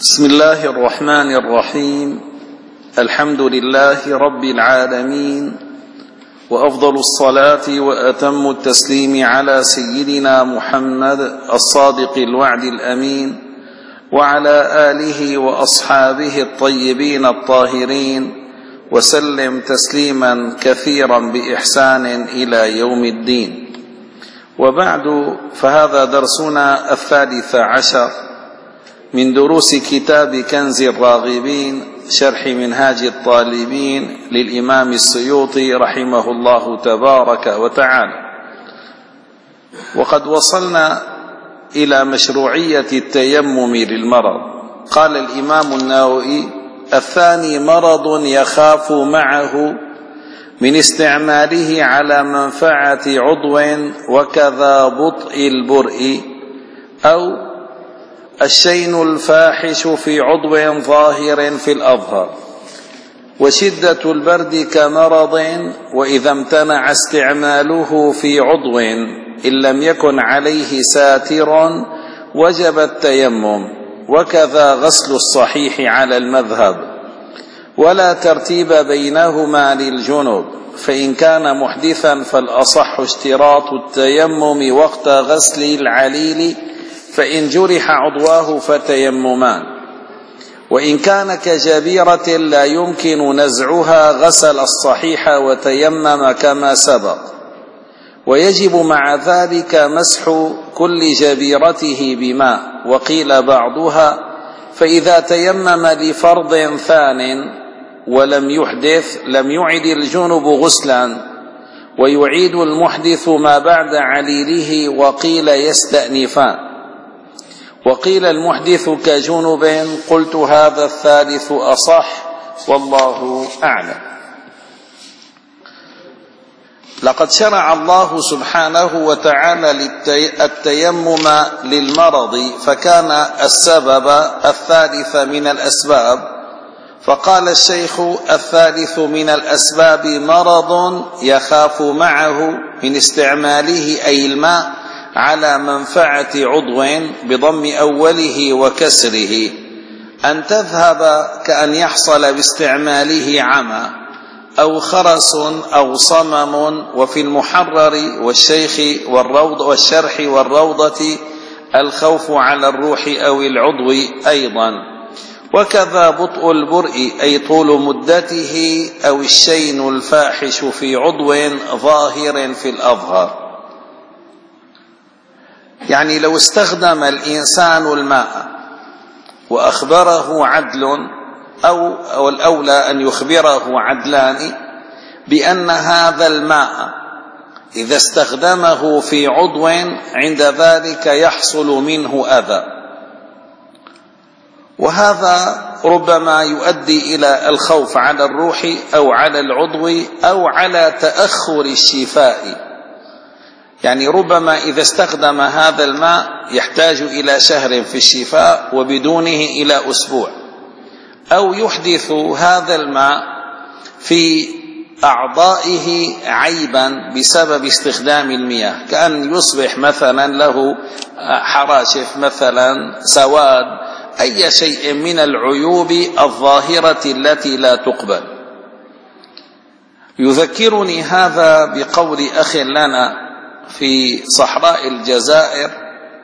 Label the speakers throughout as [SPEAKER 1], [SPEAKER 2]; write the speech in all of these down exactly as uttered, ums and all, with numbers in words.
[SPEAKER 1] بسم الله الرحمن الرحيم. الحمد لله رب العالمين، وأفضل الصلاة وأتم التسليم على سيدنا محمد الصادق الوعد الأمين، وعلى آله وأصحابه الطيبين الطاهرين، وسلم تسليما كثيرا بإحسان إلى يوم الدين. وبعد، فهذا درسنا الثالث عشر من دروس كتاب كنز الراغبين شرح منهاج الطالبين للإمام السيوطي رحمه الله تبارك وتعالى. وقد وصلنا إلى مشروعية التيمم للمرض. قال الإمام النووي: الثاني مرض يخاف معه من استعماله على منفعة عضو وكذا بطء البرء، أو الشين الفاحش في عضو ظاهر في الأظهر، وشدة البرد كمرض، وإذا امتنع استعماله في عضو إن لم يكن عليه ساتر وجب التيمم، وكذا غسل الصحيح على المذهب، ولا ترتيب بينهما للجنب، فإن كان محدثا فالأصح اشتراط التيمم وقت غسل العليل، فإن جرح عضواه فتيممان، وإن كان كجبيرة لا يمكن نزعها غسل الصحيح وتيمم كما سبق، ويجب مع ذلك مسح كل جبيرته بماء. وقيل بعضها: فإذا تيمم لفرض ثان ولم يحدث لم يعد الجنب غسلا، ويعيد المحدث ما بعد عليله. وقيل يستأنفان، وقيل المحدث كجنب. قلت هذا الثالث أصح، والله أعلم. لقد شرع الله سبحانه وتعالى التيمم للمرض، فكان السبب الثالث من الأسباب، فقال الشيخ: الثالث من الأسباب مرض يخاف معه من استعماله أي الماء على منفعة عضو بضم أوله وكسره، أن تذهب كأن يحصل باستعماله عمى أو خرس أو صمم. وفي المحرر والشيخ والروض والشرح والروضة الخوف على الروح أو العضو أيضا، وكذا بطء البرء أي طول مدته، أو الشين الفاحش في عضو ظاهر في الأظهر. يعني لو استخدم الإنسان الماء وأخبره عدل، أو, أو الأولى أن يخبره عدلان بأن هذا الماء إذا استخدمه في عضو عند ذلك يحصل منه أذى، وهذا ربما يؤدي إلى الخوف على الروح أو على العضو أو على تأخر الشفاء. يعني ربما إذا استخدم هذا الماء يحتاج إلى شهر في الشفاء وبدونه إلى أسبوع، أو يحدث هذا الماء في أعضائه عيبا بسبب استخدام المياه، كأن يصبح مثلا له حراشف مثلا، سواد، أي شيء من العيوب الظاهرة التي لا تقبل. يذكرني هذا بقول أخ لنا في صحراء الجزائر،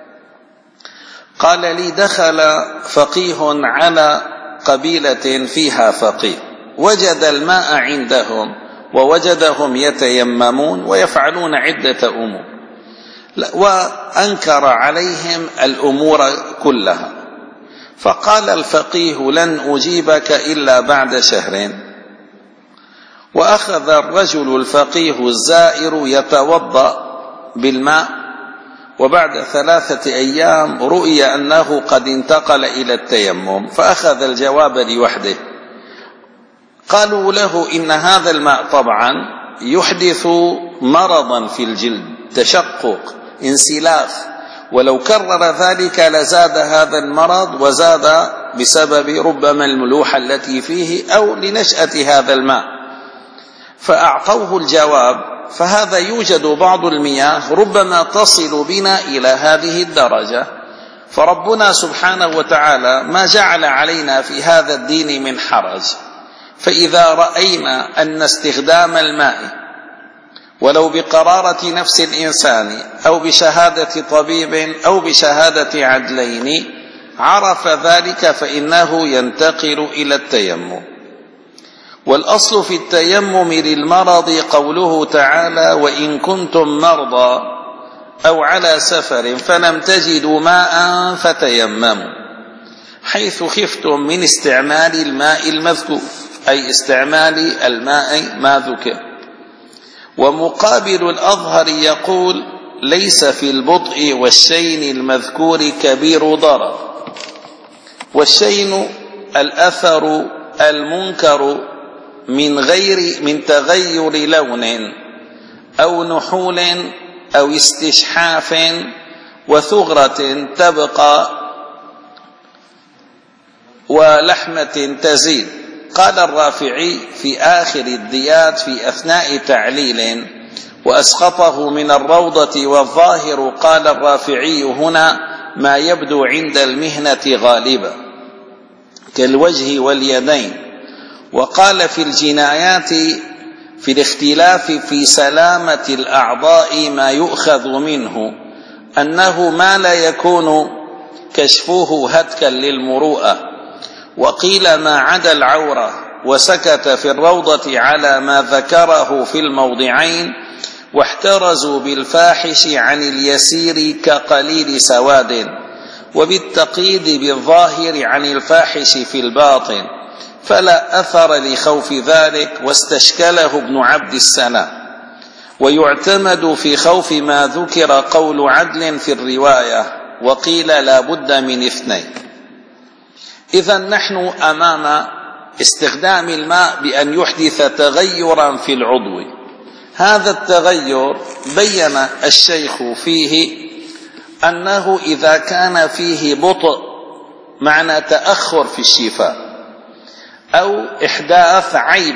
[SPEAKER 1] قال لي: دخل فقيه على قبيلة فيها فقيه، وجد الماء عندهم ووجدهم يتيممون ويفعلون عدة أمور، وأنكر عليهم الأمور كلها، فقال الفقيه: لن أجيبك إلا بعد شهرين. وأخذ الرجل الفقيه الزائر يتوضأ بالماء، وبعد ثلاثة أيام رؤي أنه قد انتقل إلى التيمم، فأخذ الجواب لوحده. قالوا له: إن هذا الماء طبعا يحدث مرضا في الجلد، تشقق، انسلاخ، ولو كرر ذلك لزاد هذا المرض، وزاد بسبب ربما الملوحة التي فيه أو لنشأة هذا الماء. فأعطوه الجواب: فهذا يوجد بعض المياه ربما تصل بنا إلى هذه الدرجة، فربنا سبحانه وتعالى ما جعل علينا في هذا الدين من حرج. فإذا رأينا أن استخدام الماء ولو بقرارة نفس الإنسان أو بشهادة طبيب أو بشهادة عدلين عرف ذلك فإنه ينتقل إلى التيمم. والأصل في التيمم للمرض قوله تعالى: وإن كنتم مرضى أو على سفر فلم تجدوا ماء فتيمموا، حيث خفتم من استعمال الماء المذكور، أي استعمال الماء ما ذكر. ومقابل الأظهر يقول: ليس في البطء والشين المذكور كبير ضرر. والشين الأثر المنكر من غير من تغير لون أو نحول أو استشحاف وثغرة تبقى ولحمة تزيد. قال الرافعي في آخر الديات في أثناء تعليل وأسقطه من الروضة، والظاهر قال الرافعي هنا ما يبدو عند المهنة غالبا كالوجه واليدين. وقال في الجنايات في الاختلاف في سلامة الأعضاء ما يؤخذ منه أنه ما لا يكون كشفه هتكا للمروءة، وقيل ما عدا العورة، وسكت في الروضة على ما ذكره في الموضعين، واحترزوا بالفاحش عن اليسير كقليل سواد، وبالتقييد بالظاهر عن الفاحش في الباطن، فلا أثر لخوف ذلك، واستشكله ابن عبد السلام. ويعتمد في خوف ما ذكر قول عدل في الرواية، وقيل لا بد من اثنين. إذن نحن أمام استخدام الماء بأن يحدث تغيرا في العضو. هذا التغير بين الشيخ فيه أنه إذا كان فيه بطء معنى تأخر في الشفاء أو إحداث عيب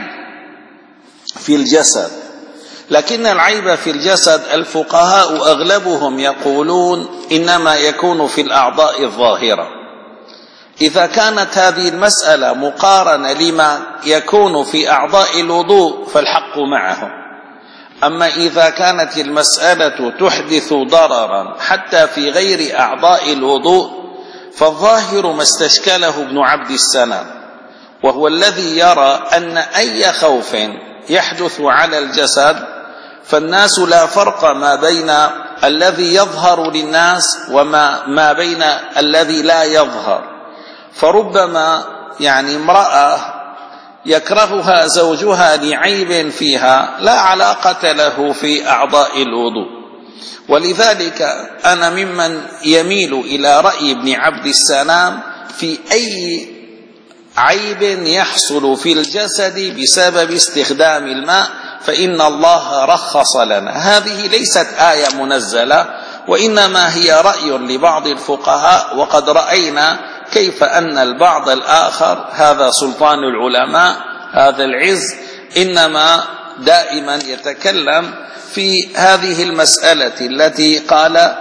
[SPEAKER 1] في الجسد. لكن العيب في الجسد الفقهاء أغلبهم يقولون إنما يكون في الأعضاء الظاهرة. إذا كانت هذه المسألة مقارنة لما يكون في أعضاء الوضوء فالحق معهم. أما إذا كانت المسألة تحدث ضررا حتى في غير أعضاء الوضوء فالظاهر ما استشكله ابن عبد السلام، وهو الذي يرى أن أي خوف يحدث على الجسد فالناس لا فرق ما بين الذي يظهر للناس وما ما بين الذي لا يظهر. فربما يعني امرأة يكرهها زوجها لعيب فيها لا علاقة له في أعضاء الوضوء. ولذلك أنا ممن يميل إلى رأي ابن عبد السلام في أي عيب يحصل في الجسد بسبب استخدام الماء فإن الله رخص لنا. هذه ليست آية منزلة، وإنما هي رأي لبعض الفقهاء، وقد رأينا كيف أن البعض الآخر، هذا سلطان العلماء، هذا العز، إنما دائما يتكلم في هذه المسألة التي قال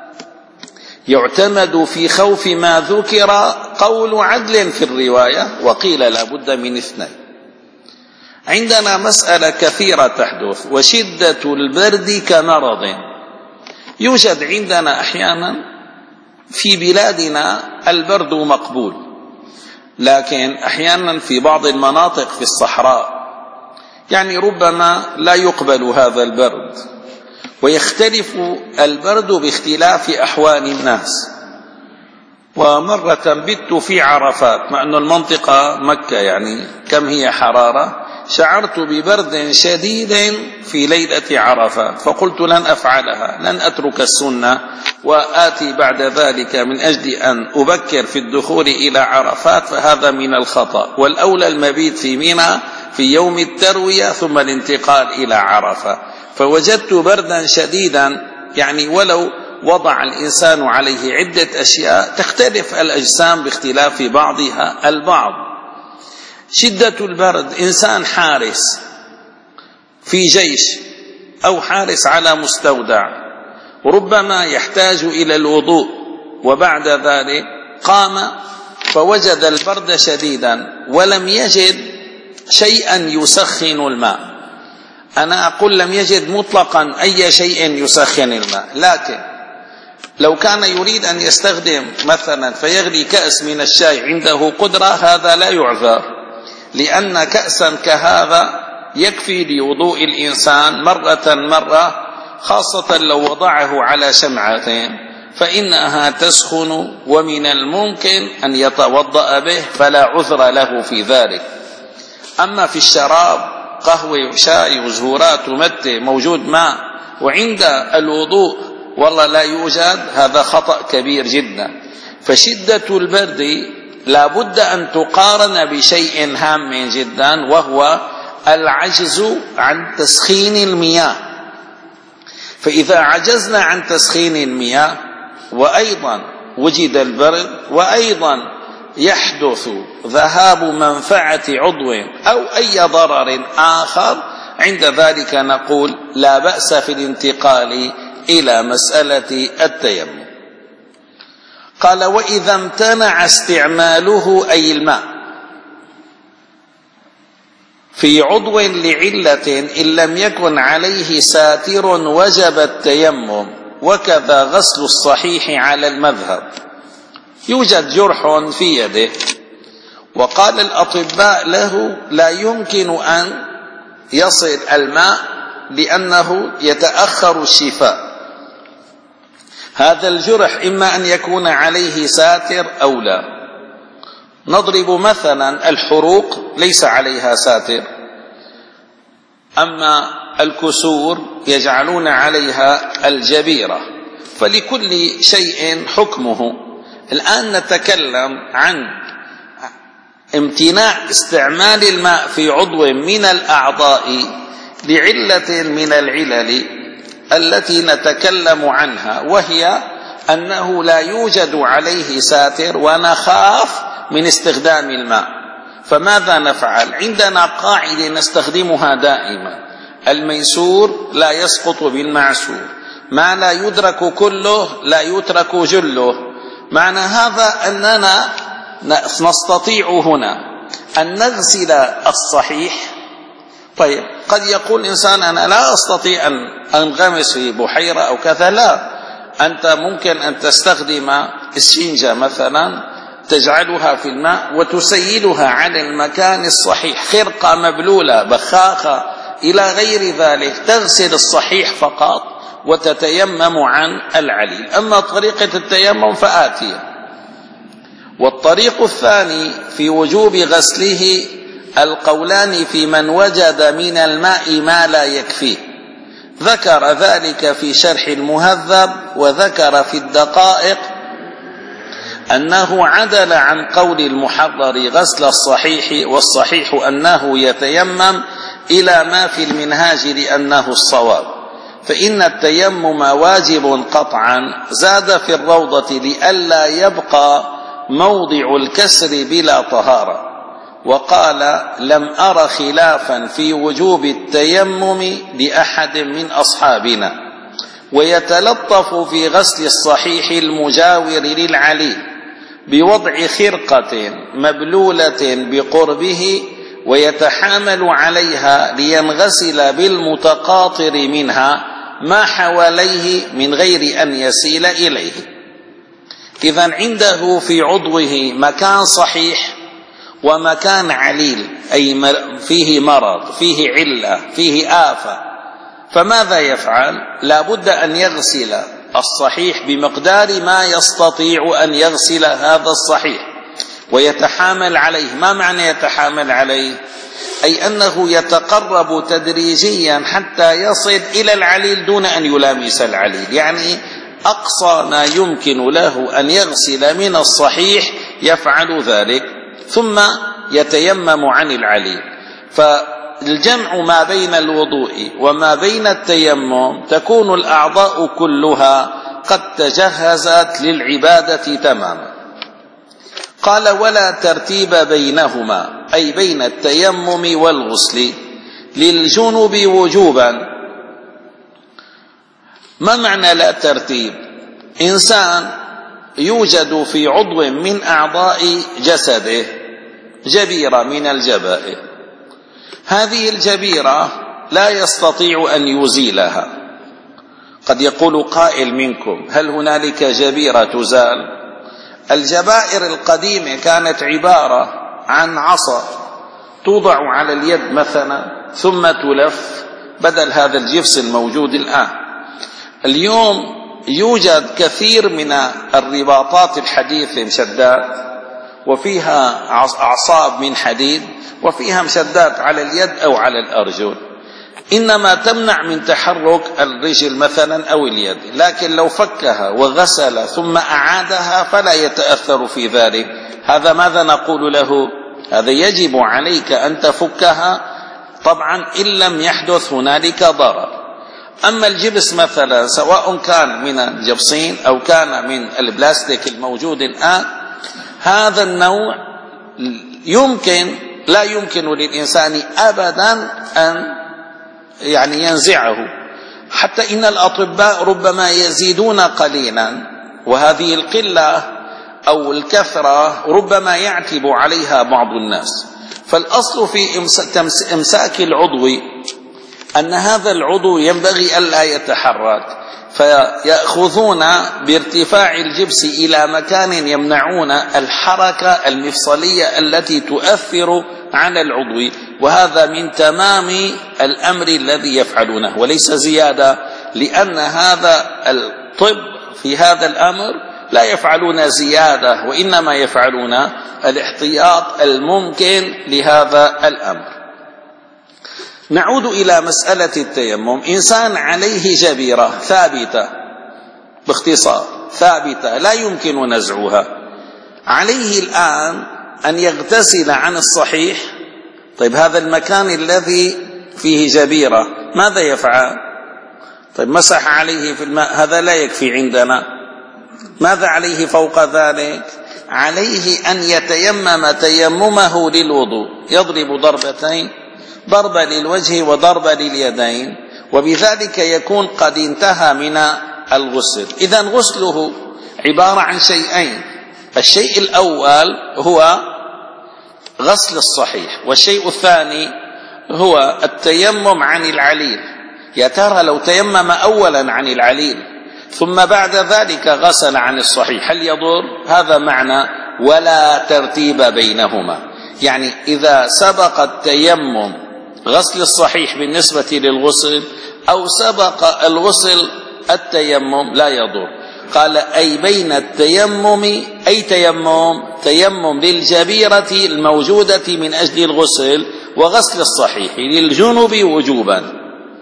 [SPEAKER 1] يعتمد في خوف ما ذكر قول عدل في الرواية، وقيل لا بد من اثنين. عندنا مسألة كثيرة تحدث، وشدة البرد كمرض. يوجد عندنا أحيانا في بلادنا البرد مقبول، لكن أحيانا في بعض المناطق في الصحراء يعني ربما لا يقبل هذا البرد، ويختلف البرد باختلاف أحوال الناس. ومرة بت في عرفات، مع أن المنطقة مكة يعني كم هي حرارة، شعرت ببرد شديد في ليلة عرفات، فقلت لن أفعلها، لن أترك السنة وآتي بعد ذلك من أجل أن أبكر في الدخول إلى عرفات، فهذا من الخطأ. والأولى المبيت في منى في يوم التروية ثم الانتقال إلى عرفة. فوجدت بردا شديدا، يعني ولو وضع الإنسان عليه عدة أشياء تختلف الأجسام باختلاف بعضها البعض. شدة البرد، إنسان حارس في جيش أو حارس على مستودع ربما يحتاج إلى الوضوء وبعد ذلك قام فوجد البرد شديدا ولم يجد شيئا يسخن الماء. أنا أقول لم يجد مطلقا أي شيء يسخن الماء، لكن لو كان يريد أن يستخدم مثلا فيغلي كأس من الشاي عنده قدرة، هذا لا يعذر، لأن كأسا كهذا يكفي لوضوء الإنسان مرة مرة، خاصة لو وضعه على شمعة فإنها تسخن ومن الممكن أن يتوضأ به، فلا عذر له في ذلك. أما في الشراب قهوة وشاي وزهورات ومتة موجود ماء وعند الوضوء والله لا يوجد، هذا خطأ كبير جدا. فشدة البرد لا بد أن تقارن بشيء هام جدا، وهو العجز عن تسخين المياه. فإذا عجزنا عن تسخين المياه وأيضا وجد البرد وأيضا يحدث ذهاب منفعة عضو أو أي ضرر آخر، عند ذلك نقول لا بأس في الانتقال إلى مسألة التيمم. قال: وإذا امتنع استعماله أي الماء في عضو لعلة إن لم يكن عليه ساتر وجب التيمم، وكذا غسل الصحيح على المذهب. يوجد جرح في يده وقال الأطباء له لا يمكن أن يصل الماء لأنه يتأخر الشفاء. هذا الجرح إما أن يكون عليه ساتر أو لا. نضرب مثلا الحروق ليس عليها ساتر، أما الكسور يجعلون عليها الجبيرة، فلكل شيء حكمه. الآن نتكلم عن امتناع استعمال الماء في عضو من الأعضاء لعلة من العلل التي نتكلم عنها، وهي أنه لا يوجد عليه ساتر ونخاف من استخدام الماء. فماذا نفعل؟ عندنا قاعدة نستخدمها دائما: الميسور لا يسقط بالمعسور، ما لا يدرك كله لا يترك جله. معنى هذا أننا نستطيع هنا أن نغسل الصحيح. طيب قد يقول إنسان أنا لا أستطيع أن أنغمس في بحيرة أو كذا. لا، أنت ممكن أن تستخدم السفنجة مثلا، تجعلها في الماء وتسيلها على المكان الصحيح، خرقة مبلولة، بخاخة إلى غير ذلك، تغسل الصحيح فقط وتتيمم عن العليل. أما طريقة التيمم فآتية. والطريق الثاني في وجوب غسله القولان في من وجد من الماء ما لا يكفيه. ذكر ذلك في شرح المهذب، وذكر في الدقائق أنه عدل عن قول المحرر غسل الصحيح، والصحيح أنه يتيمم، إلى ما في المنهاج لأنه الصواب. فإن التيمم واجب قطعا. زاد في الروضة لئلا يبقى موضع الكسر بلا طهارة، وقال: لم أر خلافا في وجوب التيمم لأحد من أصحابنا. ويتلطف في غسل الصحيح المجاور للعليل بوضع خرقة مبلولة بقربه، ويتحامل عليها لينغسل بالمتقاطر منها ما حواليه من غير أن يسيل إليه. إذن عنده في عضوه مكان صحيح ومكان عليل، أي فيه مرض، فيه علة، فيه آفة، فماذا يفعل؟ لا بد أن يغسل الصحيح بمقدار ما يستطيع أن يغسل هذا الصحيح ويتحامل عليه. ما معنى يتحامل عليه؟ أي أنه يتقرب تدريجيا حتى يصل إلى العليل دون أن يلامس العليل، يعني أقصى ما يمكن له أن يغسل من الصحيح يفعل ذلك، ثم يتيمم عن العليل. فالجمع ما بين الوضوء وما بين التيمم تكون الأعضاء كلها قد تجهزت للعبادة تماما. قال: ولا ترتيب بينهما، أي بين التيمم والغسل، للجنب وجوبا. ما معنى لا ترتيب؟ إنسان يوجد في عضو من أعضاء جسده جبيرة من الجبائر، هذه الجبيرة لا يستطيع أن يزيلها. قد يقول قائل منكم: هل هنالك جبيرة تزال؟ الجبائر القديمة كانت عبارة عن عصا توضع على اليد مثلا ثم تلف، بدل هذا الجفس الموجود الآن. اليوم يوجد كثير من الرباطات الحديثة مشدات، وفيها أعصاب من حديد، وفيها مشدات على اليد أو على الأرجل، إنما تمنع من تحرك الرجل مثلا أو اليد، لكن لو فكها وغسل ثم أعادها فلا يتأثر في ذلك. هذا ماذا نقول له؟ هذا يجب عليك أن تفكها طبعا إن لم يحدث هنالك ضرر. أما الجبس مثلا سواء كان من الجبصين أو كان من البلاستيك الموجود الآن، هذا النوع يمكن لا يمكن للإنسان أبدا أن يعني ينزعه، حتى إن الأطباء ربما يزيدون قليلا، وهذه القلة أو الكثرة ربما يعتب عليها بعض الناس. فالأصل في إمساك العضو أن هذا العضو ينبغي ألا يتحرك، فيأخذون بارتفاع الجبس إلى مكان يمنعون الحركة المفصلية التي تؤثر على العضو، وهذا من تمام الأمر الذي يفعلونه وليس زيادة، لأن هذا الطب في هذا الأمر لا يفعلون زيادة، وإنما يفعلون الاحتياط الممكن لهذا الأمر. نعود إلى مسألة التيمم. إنسان عليه جبيرة ثابتة، باختصار ثابتة لا يمكن نزعها، عليه الآن أن يغتسل عن الصحيح. طيب هذا المكان الذي فيه جبيرة ماذا يفعل؟ طيب مسح عليه في الماء، هذا لا يكفي عندنا. ماذا عليه فوق ذلك؟ عليه أن يتيمم تيممه للوضوء، يضرب ضربتين، ضربة للوجه وضربة لليدين، وبذلك يكون قد انتهى من الغسل. إذن غسله عبارة عن شيئين: الشيء الأول هو غسل الصحيح، والشيء الثاني هو التيمم عن العليل. يا ترى لو تيمم أولا عن العليل ثم بعد ذلك غسل عن الصحيح هل يضر؟ هذا معنى ولا ترتيب بينهما، يعني إذا سبق التيمم غسل الصحيح بالنسبة للغسل أو سبق الغسل التيمم لا يضر. قال أي بين التيمم، أي تيمم تيمم للجبيرة الموجودة من أجل الغسل وغسل الصحيح للجنب وجوبا،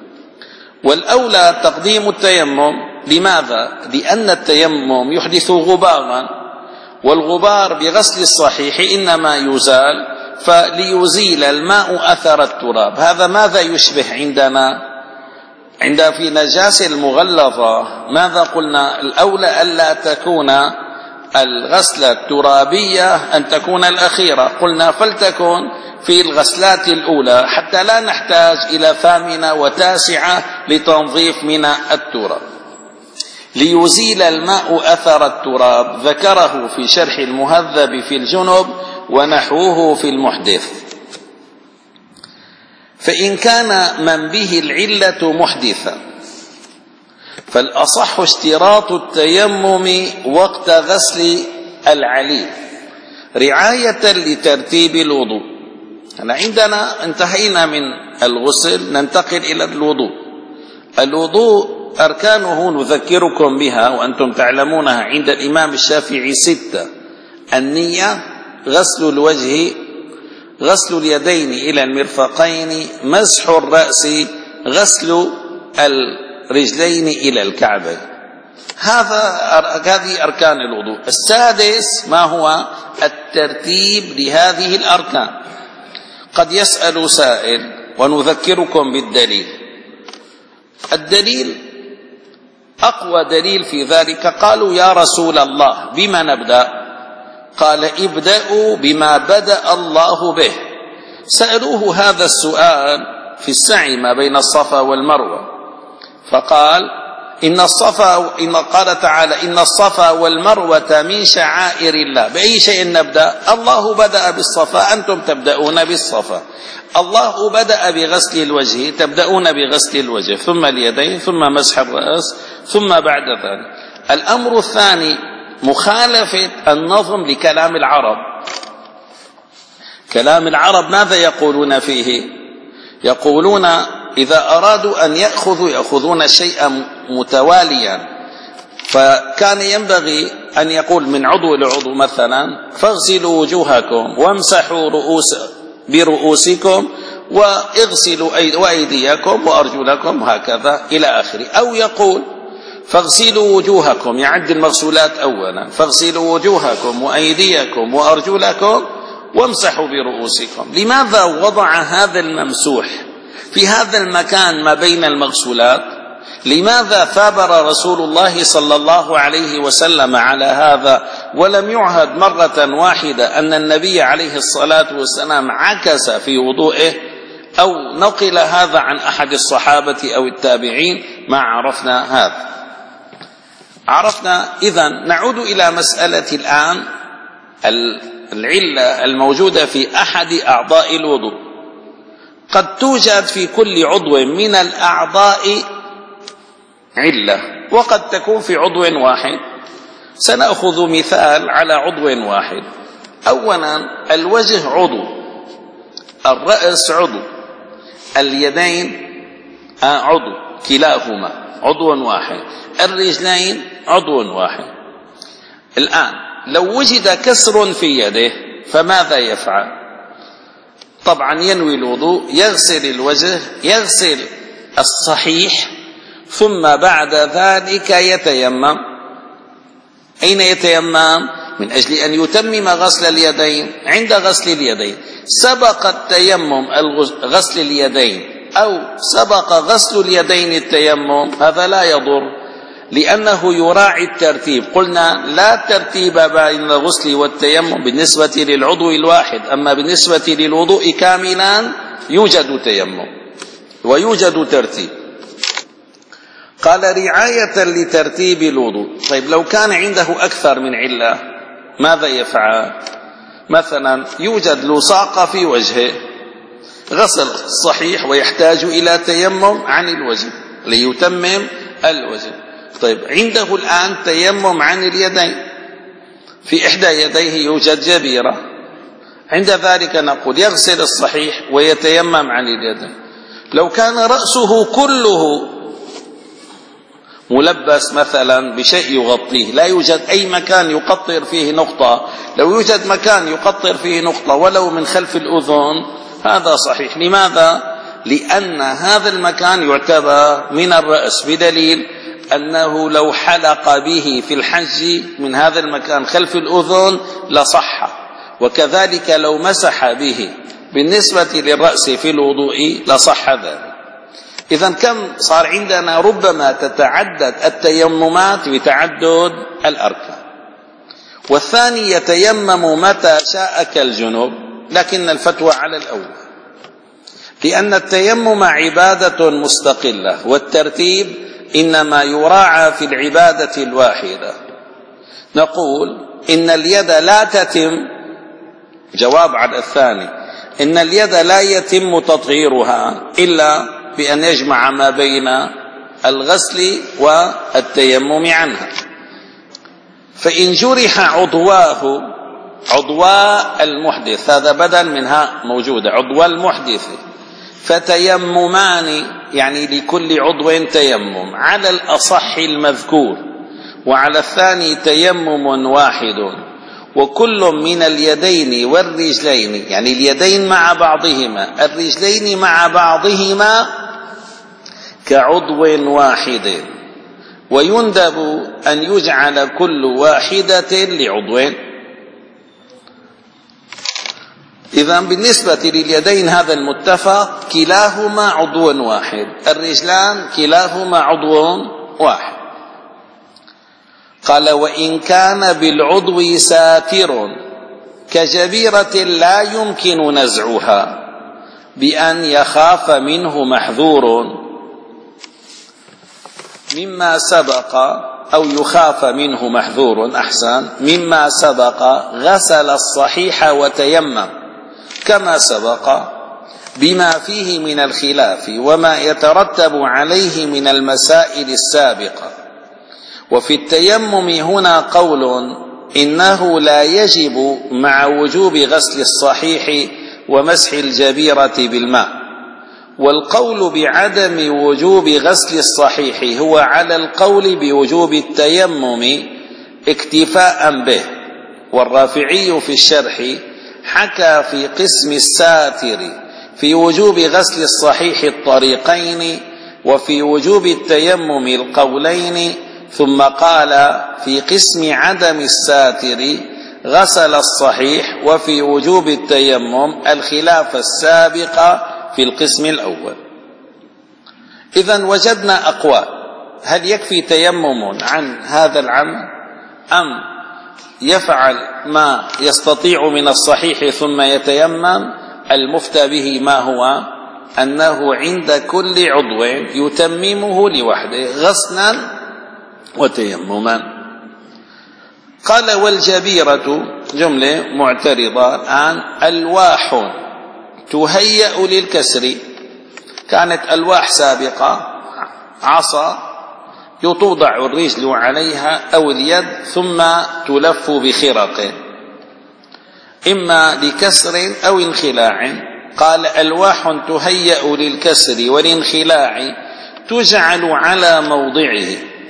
[SPEAKER 1] والأولى تقديم التيمم. لماذا؟ لأن التيمم يحدث غبارا، والغبار بغسل الصحيح إنما يزال، فليزيل الماء أثر التراب. هذا ماذا يشبه عندنا؟ عند في نجاسة المغلظة ماذا قلنا؟ الأولى ألا تكون الغسلة الترابية، أن تكون الأخيرة. قلنا فلتكن في الغسلات الأولى حتى لا نحتاج إلى ثامنة وتاسعة لتنظيف من التراب. ليزيل الماء أثر التراب ذكره في شرح المهذب في الجنب ونحوه في المحدث. فإن كان من به العلة محدثا فالأصح اشتراط التيمم وقت غسل العليل رعاية لترتيب الوضوء. أنا عندنا انتهينا من الغسل، ننتقل إلى الوضوء. الوضوء أركانه نذكركم بها وأنتم تعلمونها عند الإمام الشافعي ستة: النية، غسل الوجه، غسل اليدين إلى المرفقين، مسح الرأس، غسل الرجلين إلى الكعبين. هذا هذه أركان الوضوء. السادس ما هو؟ الترتيب لهذه الأركان. قد يسأل سائل ونذكركم بالدليل. الدليل أقوى دليل في ذلك قالوا يا رسول الله بما نبدأ؟ قال ابدأوا بما بدأ الله به. سألوه هذا السؤال في السعي ما بين الصفا والمروة، فقال إن الصفا إن قال تعالى إن الصفا والمروة من شعائر الله. بأي شيء نبدأ؟ الله بدأ بالصفا، أنتم تبدأون بالصفا. الله بدأ بغسل الوجه، تبدأون بغسل الوجه، ثم اليدين، ثم مسح الرأس، ثم بعد ذلك. الأمر الثاني مخالفة النظم لكلام العرب. كلام العرب ماذا يقولون فيه؟ يقولون إذا أرادوا أن يأخذوا يأخذون شيئا متواليا، فكان ينبغي أن يقول من عضو لعضو مثلا فاغسلوا وجوهكم وامسحوا رؤوس برؤوسكم واغسلوا أيديكم وأرجلكم هكذا إلى آخره. أو يقول فاغسلوا وجوهكم، يعد المغسولات أولا، فاغسلوا وجوهكم وأيديكم وأرجلكم وامسحوا برؤوسكم. لماذا وضع هذا الممسوح في هذا المكان ما بين المغسولات؟ لماذا ثابر رسول الله صلى الله عليه وسلم على هذا ولم يعهد مرة واحدة أن النبي عليه الصلاة والسلام عكس في وضوئه أو نقل هذا عن أحد الصحابة أو التابعين؟ ما عرفنا هذا. عرفنا. إذن نعود إلى مسألة الآن العلة الموجودة في أحد أعضاء الوضوء. قد توجد في كل عضو من الأعضاء علة، وقد تكون في عضو واحد. سنأخذ مثال على عضو واحد. أولا الوجه عضو، الرأس عضو، اليدين عضو، كلاهما عضو واحد، الرجلين عضو واحد. الآن لو وجد كسر في يده فماذا يفعل؟ طبعا ينوي الوضوء، يغسل الوجه، يغسل الصحيح، ثم بعد ذلك يتيمم. أين يتيمم؟ من أجل أن يتمم غسل اليدين. عند غسل اليدين سبق التيمم غسل اليدين أو سبق غسل اليدين التيمم، هذا لا يضر لأنه يراعي الترتيب. قلنا لا ترتيب بين الغسل والتيمم بالنسبة للعضو الواحد، أما بالنسبة للوضوء كاملا يوجد تيمم ويوجد ترتيب. قال رعاية لترتيب الوضوء. طيب لو كان عنده أكثر من علة ماذا يفعل؟ مثلا يوجد لصاقة في وجهه، غسل صحيح ويحتاج إلى تيمم عن الوجه ليتمم الوجه. طيب عنده الآن تيمم عن اليدين، في إحدى يديه يوجد جبيرة، عند ذلك نقول يغسل الصحيح ويتيمم عن اليدين. لو كان رأسه كله ملبس مثلا بشيء يغطيه، لا يوجد أي مكان يقطر فيه نقطة، لو يوجد مكان يقطر فيه نقطة ولو من خلف الأذن هذا صحيح. لماذا؟ لأن هذا المكان يعتبر من الرأس، بدليل أنه لو حلق به في الحج من هذا المكان خلف الأذن لصح، وكذلك لو مسح به بالنسبة للرأس في الوضوء لصح ذلك. إذن كم صار عندنا؟ ربما تتعدد التيممات بتعدد الأركان. والثاني يتيمم متى شاء كالجنوب، لكن الفتوى على الأول، لأن التيمم عبادة مستقلة والترتيب إنما يراعى في العبادة الواحدة. نقول إن اليد لا تتم، جواب على الثاني، إن اليد لا يتم تطهيرها إلا بأن يجمع ما بين الغسل والتيمم عنها. فإن جرح عضواه، عضواء المحدث، هذا بدل منها موجودة، عضواء المحدث، فتيممان، يعني لكل عضو تيمم على الأصح المذكور، وعلى الثاني تيمم واحد، وكل من اليدين والرجلين، يعني اليدين مع بعضهما، الرجلين مع بعضهما كعضو واحد، ويندب أن يجعل كل واحدة لعضو. إذن بالنسبة لليدين هذا المتفق، كلاهما عضو واحد، الرجلان كلاهما عضو واحد. قال وإن كان بالعضو ساتر كجبيرة لا يمكن نزعها بأن يخاف منه محذور. مما سبق أو يخاف منه محذور أحسن مما سبق غسل الصحيح وتيمم كما سبق بما فيه من الخلاف وما يترتب عليه من المسائل السابقة. وفي التيمم هنا قول إنه لا يجب مع وجوب غسل الصحيح ومسح الجبيرة بالماء، والقول بعدم وجوب غسل الصحيح هو على القول بوجوب التيمم اكتفاء به. والرافعي في الشرح حكى في قسم الساتر في وجوب غسل الصحيح الطريقين وفي وجوب التيمم القولين، ثم قال في قسم عدم الساتر غسل الصحيح وفي وجوب التيمم الخلاف السابق في القسم الأول. إذن وجدنا أقوال: هل يكفي تيمم عن هذا العمل أم يفعل ما يستطيع من الصحيح ثم يتيمم؟ المفتى به ما هو؟ أنه عند كل عضو يتممه لوحده غسلا وتيمما. قال: والجبيرة جملة معترضة الآن: ألواح تهيأ للكسر. كانت ألواح سابقة عصا يتوضع الرجل عليها أو اليد ثم تلف بخرق إما لكسر أو انخلاع. قال: ألواح تهيأ للكسر والانخلاع تجعل على موضعه.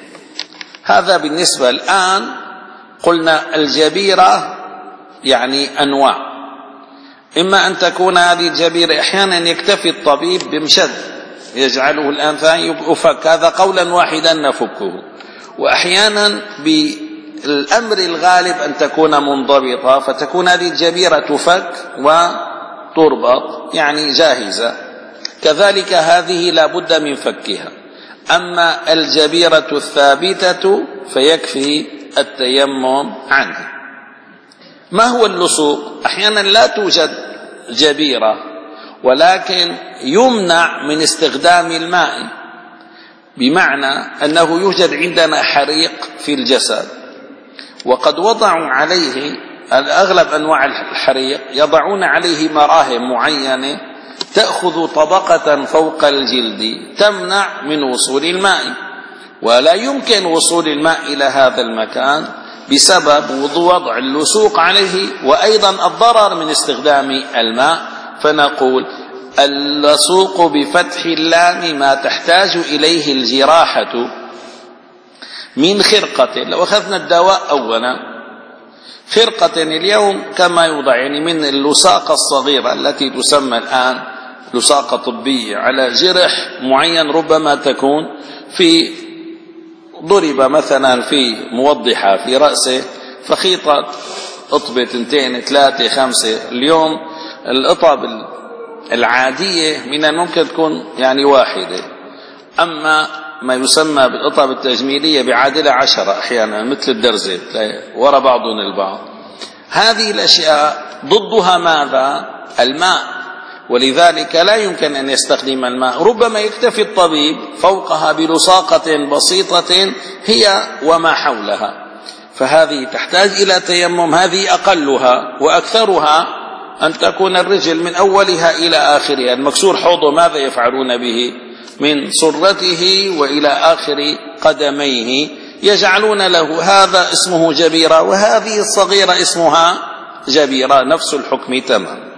[SPEAKER 1] هذا بالنسبة الآن قلنا الجبيرة يعني أنواع، إما أن تكون هذه الجبيرة أحيانا يكتفي الطبيب بمشد يجعله الأنفان يفك، هذا قولا واحدا نفكه، وأحيانا بالأمر الغالب أن تكون منضبطة فتكون هذه الجبيرة تفك وتربط يعني جاهزة، كذلك هذه لا بد من فكها. أما الجبيرة الثابتة فيكفي التيمم عنها. ما هو اللصوق؟ أحيانا لا توجد جبيرة ولكن يمنع من استخدام الماء، بمعنى أنه يوجد عندنا حريق في الجسد وقد وضعوا عليه الأغلب أنواع الحريق يضعون عليه مراهم معينة تأخذ طبقة فوق الجلد تمنع من وصول الماء، ولا يمكن وصول الماء إلى هذا المكان بسبب وضع اللصوق عليه وأيضا الضرر من استخدام الماء. فنقول اللصوق بفتح اللام ما تحتاج إليه الجراحة من خرقة. لو أخذنا الدواء أولا، خرقة اليوم كما يوضع يعني من اللصاقة الصغيرة التي تسمى الآن لصاقة طبية على جرح معين، ربما تكون في ضرب مثلا في موضحة في رأسه فخيطة قطبة اثنتين ثلاثة خمسة. اليوم القطب العادية من الممكن تكون يعني واحدة، أما ما يسمى بالقطب التجميلية بعادلة عشرة أحيانا مثل الدرزة وراء بعضهم البعض. هذه الأشياء ضدها ماذا؟ الماء، ولذلك لا يمكن أن يستخدم الماء، ربما يكتفي الطبيب فوقها بلصاقة بسيطة هي وما حولها، فهذه تحتاج إلى تيمم. هذه أقلها، وأكثرها أن تكون الرجل من أولها إلى آخرها المكسور حوضه ماذا يفعلون به؟ من سرته وإلى آخر قدميه يجعلون له، هذا اسمه جبيرة وهذه الصغيرة اسمها جبيرة، نفس الحكم تمام.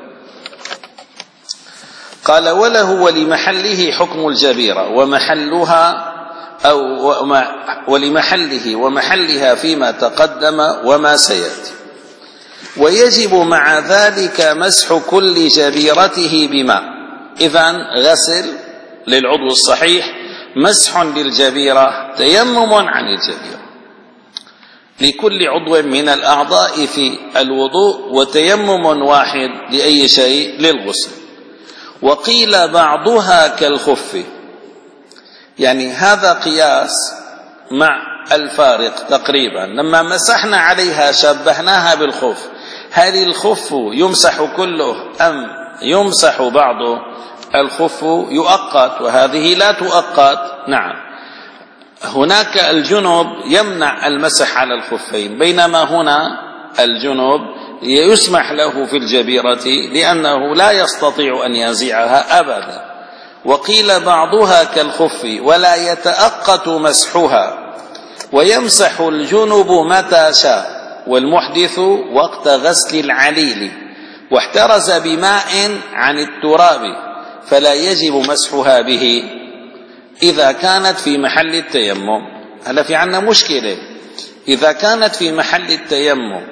[SPEAKER 1] قال: وله ولمحله حكم الجبيرة ومحلها أو ولمحله ومحلها فيما تقدم وما سيأتي. ويجب مع ذلك مسح كل جبيرته بماء. إذن غسل للعضو الصحيح، مسح للجبيرة، تيمم عن الجبيرة لكل عضو من الأعضاء في الوضوء، وتيمم واحد لأي شيء للغسل. وقيل بعضها كالخف، يعني هذا قياس مع الفارق تقريبا. لما مسحنا عليها شبهناها بالخف، هل الخف يمسح كله أم يمسح بعضه؟ الخف يؤقت وهذه لا تؤقت. نعم، هناك الجنب يمنع المسح على الخفين، بينما هنا الجنب يسمح له في الجبيرة لأنه لا يستطيع أن ينزعها أبدا. وقيل بعضها كالخف ولا يتأقت مسحها، ويمسح الجنب متى شاء والمحدث وقت غسل العليل، واحترز بماء عن التراب فلا يجب مسحها به إذا كانت في محل التيمم. هلا في عنا مشكلة، إذا كانت في محل التيمم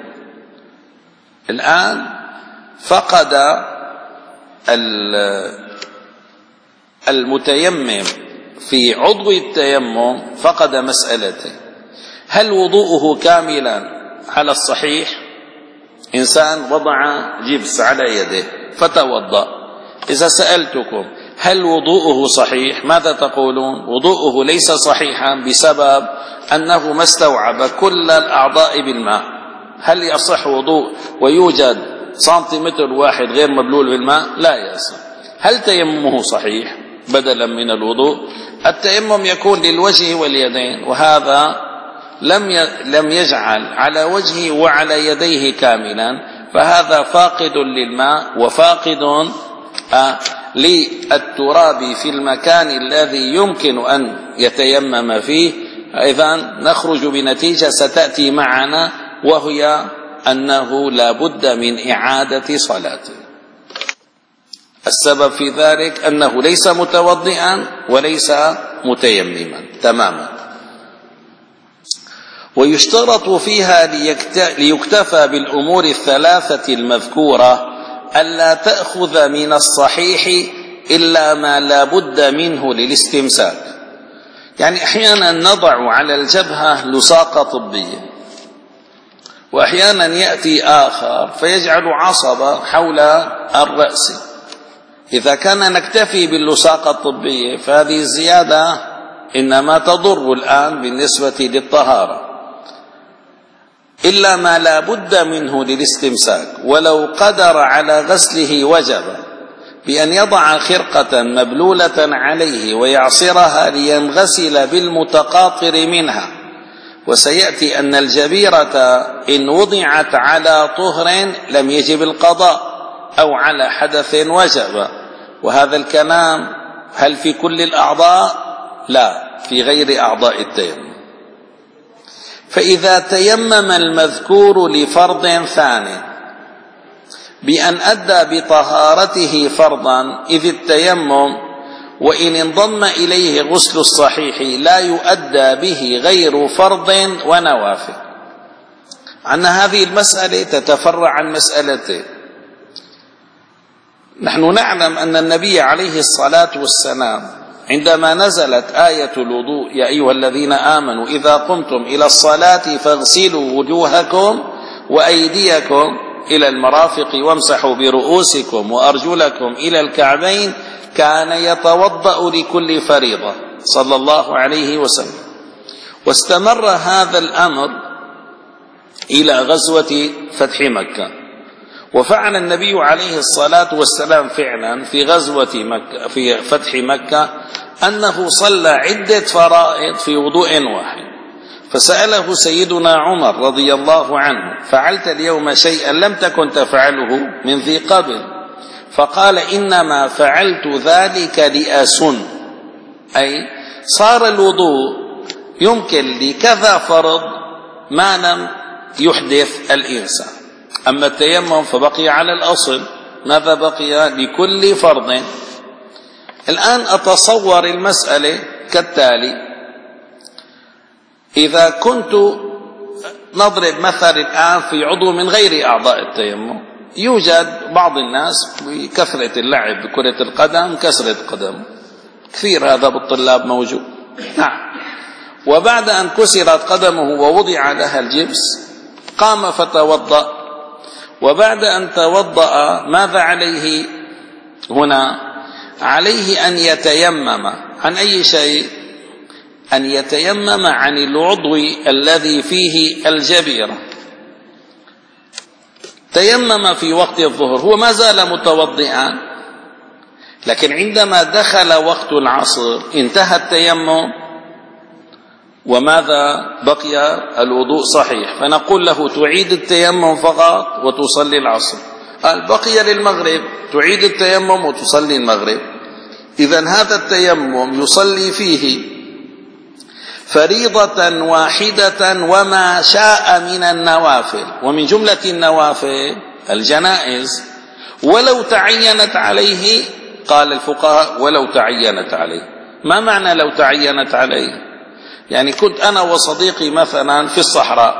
[SPEAKER 1] الآن فقد المتيمم في عضو التيمم فقد مسألته: هل وضوءه كاملا على الصحيح؟ إنسان وضع جبس على يده فتوضأ، إذا سألتكم هل وضوءه صحيح ماذا تقولون؟ وضوءه ليس صحيحا بسبب أنه ما استوعب كل الأعضاء بالماء. هل يصح وضوء ويوجد سنتيمتر واحد غير مبلول بالماء؟ لا يصح. هل تيممه صحيح بدلا من الوضوء؟ التيمم يكون للوجه واليدين، وهذا لم لم يجعل على وجهه وعلى يديه كاملا، فهذا فاقد للماء وفاقد للتراب في المكان الذي يمكن أن يتيمم فيه. إذا نخرج بنتيجة ستأتي معنا، وهي أنه لا بد من إعادة صلاته. السبب في ذلك أنه ليس متوضئا وليس متيمما تماما. ويشترط فيها ليكتفى بالأمور الثلاثة المذكورة ألا تأخذ من الصحيح إلا ما لا بد منه للاستمساك. يعني أحيانا نضع على الجبهة لصاقة طبية، وأحيانا يأتي آخر فيجعل عصبة حول الرأس. إذا كان نكتفي باللصاقة الطبية فهذه الزيادة إنما تضر الآن بالنسبة للطهارة. إلا ما لا بد منه للاستمساك، ولو قدر على غسله وجب بأن يضع خرقة مبلولة عليه ويعصرها لينغسل بالمتقاطر منها. وسيأتي أن الجبيرة إن وضعت على طهر لم يجب القضاء، أو على حدث وجب. وهذا الكلام هل في كل الأعضاء؟ لا، في غير أعضاء التيمم. فإذا تيمم المذكور لفرض ثاني بأن أدى بطهارته فرضا، إذ التيمم وإن انضم إليه غسل الصحيح لا يؤدى به غير فرض ونوافل. أن هذه المسألة تتفرع عن مسألتين. نحن نعلم أن النبي عليه الصلاة والسلام عندما نزلت آية الوضوء: يا أيها الذين آمنوا إذا قمتم إلى الصلاة فاغسلوا وجوهكم وأيديكم إلى المرافق وامسحوا برؤوسكم وأرجلكم إلى الكعبين، كان يتوضأ لكل فريضة صلى الله عليه وسلم. واستمر هذا الأمر إلى غزوة فتح مكة، وفعل النبي عليه الصلاة والسلام فعلا في غزوة مكة في فتح مكة أنه صلى عدة فرائض في وضوء واحد. فسأله سيدنا عمر رضي الله عنه: فعلت اليوم شيئا لم تكن تفعله من ذي قبل؟ فقال: إنما فعلت ذلك لأسن، أي صار الوضوء يمكن لكذا فرض ما لم يحدث الإنسان. أما التيمم فبقي على الأصل. ماذا بقي؟ لكل فرض. الآن أتصور المسألة كالتالي: إذا كنت نضرب مثل الآن في عضو من غير أعضاء التيمم، يوجد بعض الناس بكثرة اللعب بكرة القدم كسرة قدم، كثير هذا بالطلاب موجود. نعم. وبعد أن كسرت قدمه ووضع لها الجبس قام فتوضأ، وبعد أن توضأ ماذا عليه هنا؟ عليه أن يتيمم عن أي شيء؟ أن يتيمم عن العضو الذي فيه الجبيرة. تيمم في وقت الظهر، هو ما زال متوضئا، لكن عندما دخل وقت العصر انتهى التيمم وماذا بقي؟ الوضوء صحيح، فنقول له تعيد التيمم فقط وتصلي العصر. قال بقي للمغرب، تعيد التيمم وتصلي المغرب. إذن هذا التيمم يصلي فيه فريضة واحدة وما شاء من النوافل، ومن جملة النوافل الجنائز، ولو تعينت عليه. قال الفقهاء ولو تعينت عليه. ما معنى لو تعينت عليه؟ يعني كنت أنا وصديقي مثلا في الصحراء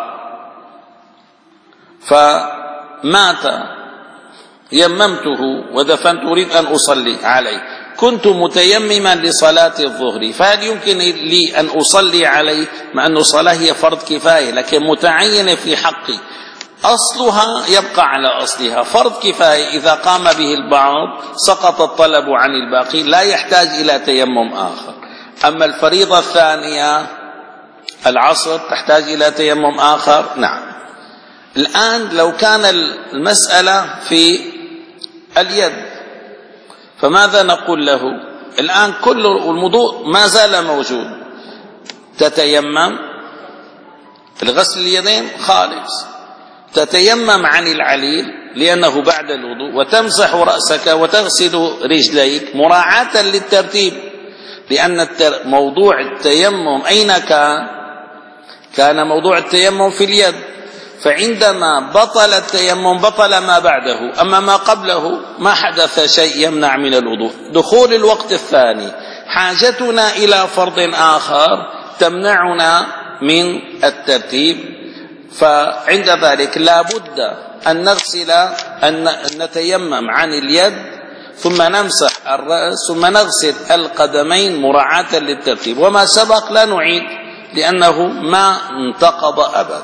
[SPEAKER 1] فمات، يممته ودفنت، أريد أن أصلي عليه، كنت متيمما لصلاة الظهر، فهل يمكن لي أن أصلي عليه مع أن الصلاة هي فرض كفاية لكن متعينة في حقي؟ أصلها يبقى على أصلها، فرض كفاية إذا قام به البعض سقط الطلب عن الباقي، لا يحتاج إلى تيمم آخر. أما الفريضة الثانية العصر تحتاج إلى تيمم آخر. نعم. الآن لو كان المسألة في اليد فماذا نقول له؟ الآن كل الوضوء ما زال موجود، تتيمم الغسل اليدين خالص، تتيمم عن العليل لأنه بعد الوضوء، وتمسح رأسك وتغسل رجليك مراعاة للترتيب، لأن موضوع التيمم أين كان؟ كان موضوع التيمم في اليد، فعندما بطل التيمم بطل ما بعده، أما ما قبله ما حدث شيء يمنع من الوضوء. دخول الوقت الثاني حاجتنا إلى فرض آخر تمنعنا من الترتيب، فعند ذلك لا بد أن نغسل أن نتيمم عن اليد ثم نمسح الرأس ثم نغسل القدمين مراعاة للترتيب، وما سبق لا نعيد لأنه ما انتقض أبدا.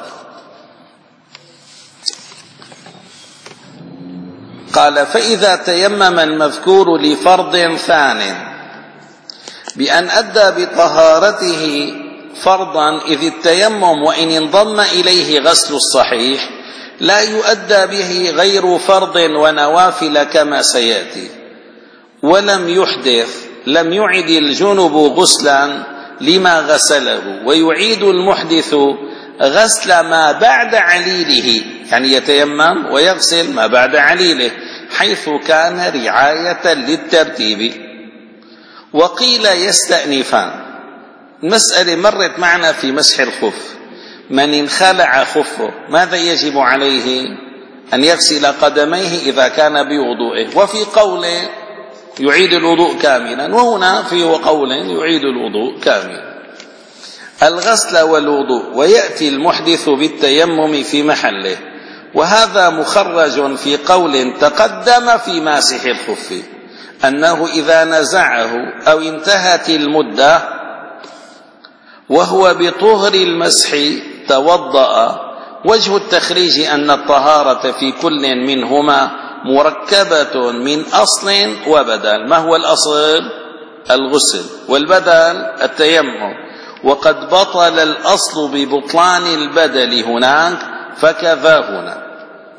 [SPEAKER 1] قال فإذا تيمم المذكور لفرض ثان بأن أدى بطهارته فرضا، إذ التيمم وإن انضم إليه غسل الصحيح لا يؤدى به غير فرض ونوافل كما سيأتي، ولم يحدث لم يعد الجنب غسلا لما غسله، ويعيد المحدث غسل ما بعد عليله، يعني يتيمم ويغسل ما بعد عليله حيث كان رعاية للترتيب. وقيل يستأنفان. المسألة مرت معنا في مسح الخف، من انخلع خفه ماذا يجب عليه؟ أن يغسل قدميه إذا كان بوضوئه، وفي قول يعيد الوضوء كاملا، وهنا في قول يعيد الوضوء كاملا. الغسل والوضوء، ويأتي المحدث بالتيمم في محله، وهذا مخرج في قول تقدم في ماسح الخف أنه إذا نزعه أو انتهت المدة وهو بطهر المسح توضأ. وجه التخريج أن الطهارة في كل منهما مركبة من أصل وبدل. ما هو الأصل؟ الغسل، والبدل التيمم، وقد بطل الأصل ببطلان البدل هناك فكذا هنا.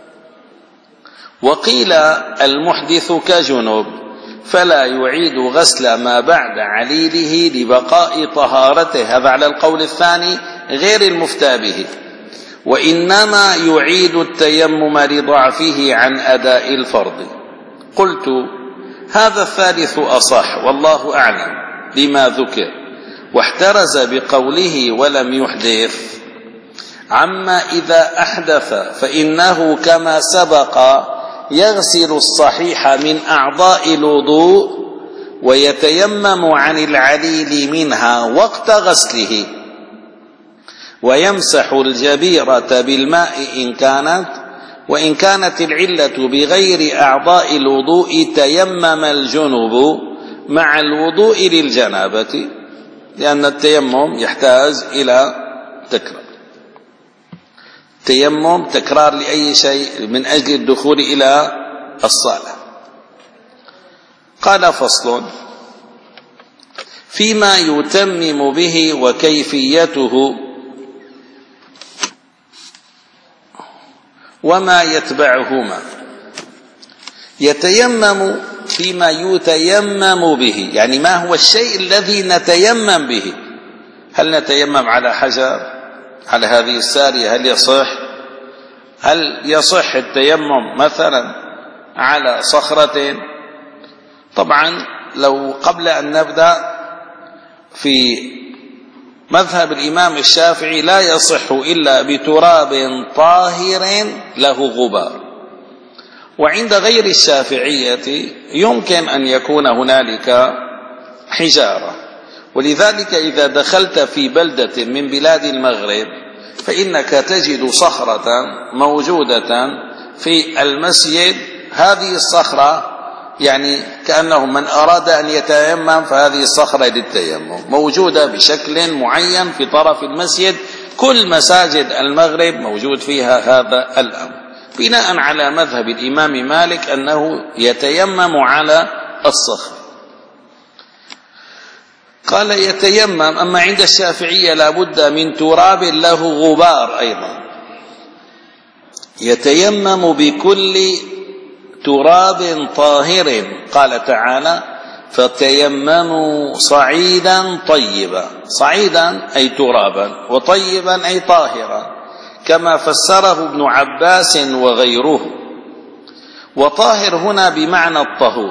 [SPEAKER 1] وقيل المحدث كجنب فلا يعيد غسل ما بعد عليله لبقاء طهارته، هذا على القول الثاني غير المفتى به، وإنما يعيد التيمم لضعفه عن أداء الفرض. قلت هذا الثالث أصح والله أعلم لما ذكر، واحترز بقوله ولم يحدث. عما إذا أحدث فإنه كما سبق يغسل الصحيح من أعضاء الوضوء ويتيمم عن العليل منها وقت غسله، ويمسح الجبيرة بالماء إن كانت، وإن كانت العلة بغير أعضاء الوضوء تيمم الجنوب مع الوضوء للجنابة، لأن التيمم يحتاج إلى تكرار، تيمم تكرار لأي شيء من أجل الدخول إلى الصلاة. قال فصل فيما يتمم به وكيفيته وما يتبعهما. يتيمم فيما يتيمم به، يعني ما هو الشيء الذي نتيمم به؟ هل نتيمم على حجر على هذه السارية؟ هل يصح؟ هل يصح التيمم مثلا على صخرة؟ طبعا لو قبل أن نبدأ في مذهب الإمام الشافعي لا يصح إلا بتراب طاهر له غبار، وعند غير الشافعية يمكن أن يكون هنالك حجارة. ولذلك إذا دخلت في بلدة من بلاد المغرب فإنك تجد صخرة موجودة في المسجد، هذه الصخرة يعني كأنه من أراد أن يتيمم فهذه الصخرة للتيمم موجودة بشكل معين في طرف المسجد. كل مساجد المغرب موجود فيها هذا الأمر، بناء على مذهب الإمام مالك أنه يتيمم على الصخر. قال يتيمم. أما عند الشافعية لابد من تراب له غبار أيضا، يتيمم بكل تراب طاهر. قال تعالى فتيمموا صعيدا طيبا، صعيدا أي ترابا، وطيبا أي طاهرا، كما فسره ابن عباس وغيره. وطاهر هنا بمعنى الطهور،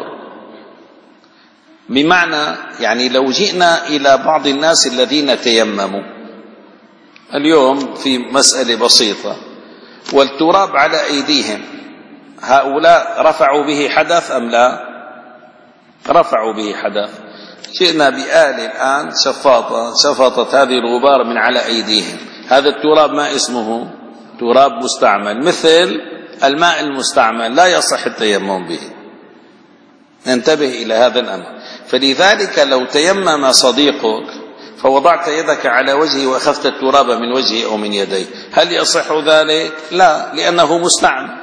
[SPEAKER 1] بمعنى يعني لو جئنا إلى بعض الناس الذين تيمموا اليوم في مسألة بسيطة والتراب على أيديهم، هؤلاء رفعوا به حدث أم لا؟ رفعوا به حدث. جئنا بآل الآن شفاطة شفطت هذه الغبار من على أيديهم، هذا التراب ما اسمه؟ تراب مستعمل، مثل الماء المستعمل لا يصح التيمم به. ننتبه إلى هذا الأمر. فلذلك لو تيمم صديقك فوضعت يدك على وجهه وأخذت التراب من وجهه أو من يديه، هل يصح ذلك؟ لا، لأنه مستعمل.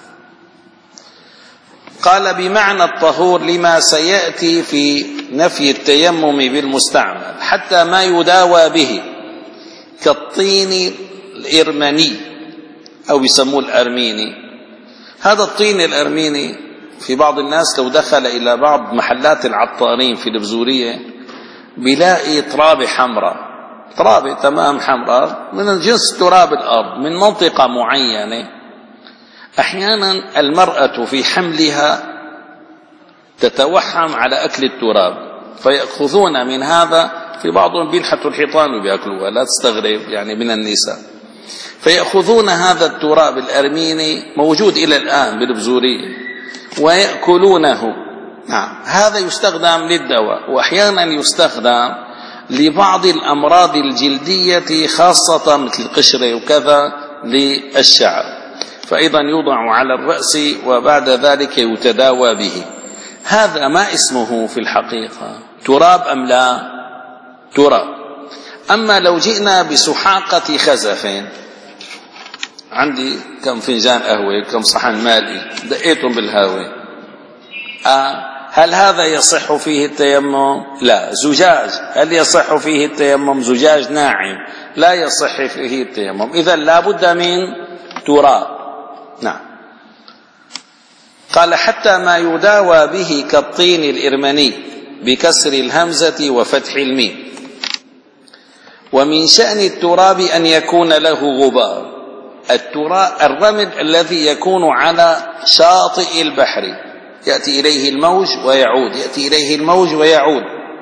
[SPEAKER 1] قال بمعنى الطهور لما سيأتي في نفي التيمم بالمستعمل، حتى ما يداوى به كالطين الإرمني أو يسموه الأرميني. هذا الطين الأرميني في بعض الناس لو دخل إلى بعض محلات العطارين في البزورية بيلاقي ترابة حمراء، ترابة تمام حمراء من جنس تراب الأرض من منطقة معينة. أحيانا المرأة في حملها تتوحم على أكل التراب فيأخذون من هذا، في بعضهم بيلحتوا الحيطان وبيأكلوها، لا تستغرب يعني من النساء، فيأخذون هذا التراب الأرميني موجود إلى الآن بالبزورية ويأكلونه. نعم، هذا يستخدم للدواء، وأحيانا يستخدم لبعض الأمراض الجلدية خاصة مثل القشرة وكذا للشعر، فأيضا يوضع على الرأس وبعد ذلك يتداوى به. هذا ما اسمه في الحقيقة تراب أم لا؟ تراب. أما لو جئنا بسحاقة خزف، عندي كم فنجان قهوة كم صحن مالي دقيتهم بالهاوي، آه هل هذا يصح فيه التيمم؟ لا. زجاج هل يصح فيه التيمم؟ زجاج ناعم لا يصح فيه التيمم. إذن لا بد من تراب. نعم. قال حتى ما يداوى به كالطين الإرمني بكسر الهمزة وفتح الميم. ومن شأن التراب أن يكون له غبار. التراب الرمل الذي يكون على شاطئ البحر، يأتي إليه الموج ويعود، يأتي إليه الموج ويعود.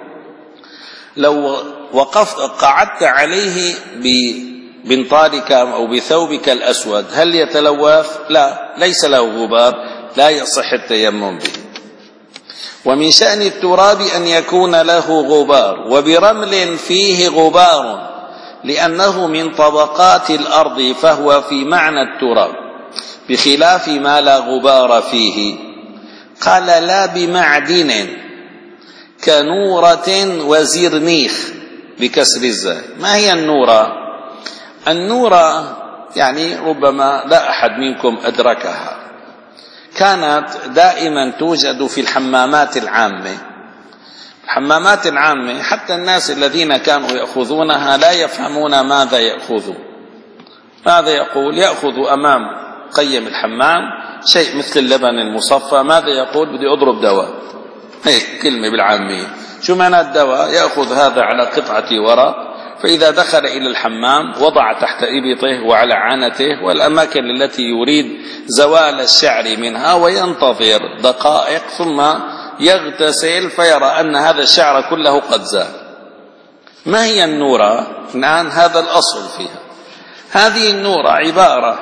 [SPEAKER 1] لو وقفت قعدت عليه ببنطالك أو بثوبك الأسود هل يتلوث؟ لا، ليس له غبار، لا يصح التيمم به. ومن شأن التراب أن يكون له غبار، وبرمل فيه غبار لأنه من طبقات الأرض فهو في معنى التراب، بخلاف ما لا غبار فيه. قال لا بمعدن كنورة وزرنيخ بكسر الزاي. ما هي النورة؟ النورة يعني ربما لا أحد منكم أدركها، كانت دائما توجد في الحمامات العامة. الحمامات العامة حتى الناس الذين كانوا يأخذونها لا يفهمون ماذا يأخذوا. ماذا يقول؟ يأخذ أمام قيم الحمام شيء مثل اللبن المصفى، ماذا يقول؟ بدي أضرب دواء، هيك كلمة بالعامية. شو معنى الدواء؟ يأخذ هذا على قطعة ورق فإذا دخل إلى الحمام وضع تحت إبطه وعلى عانته والأماكن التي يريد زوال الشعر منها وينتظر دقائق ثم يغتسل فيرى أن هذا الشعر كله قد زال. ما هي النورة؟ الآن هذا الأصل فيها. هذه النورة عبارة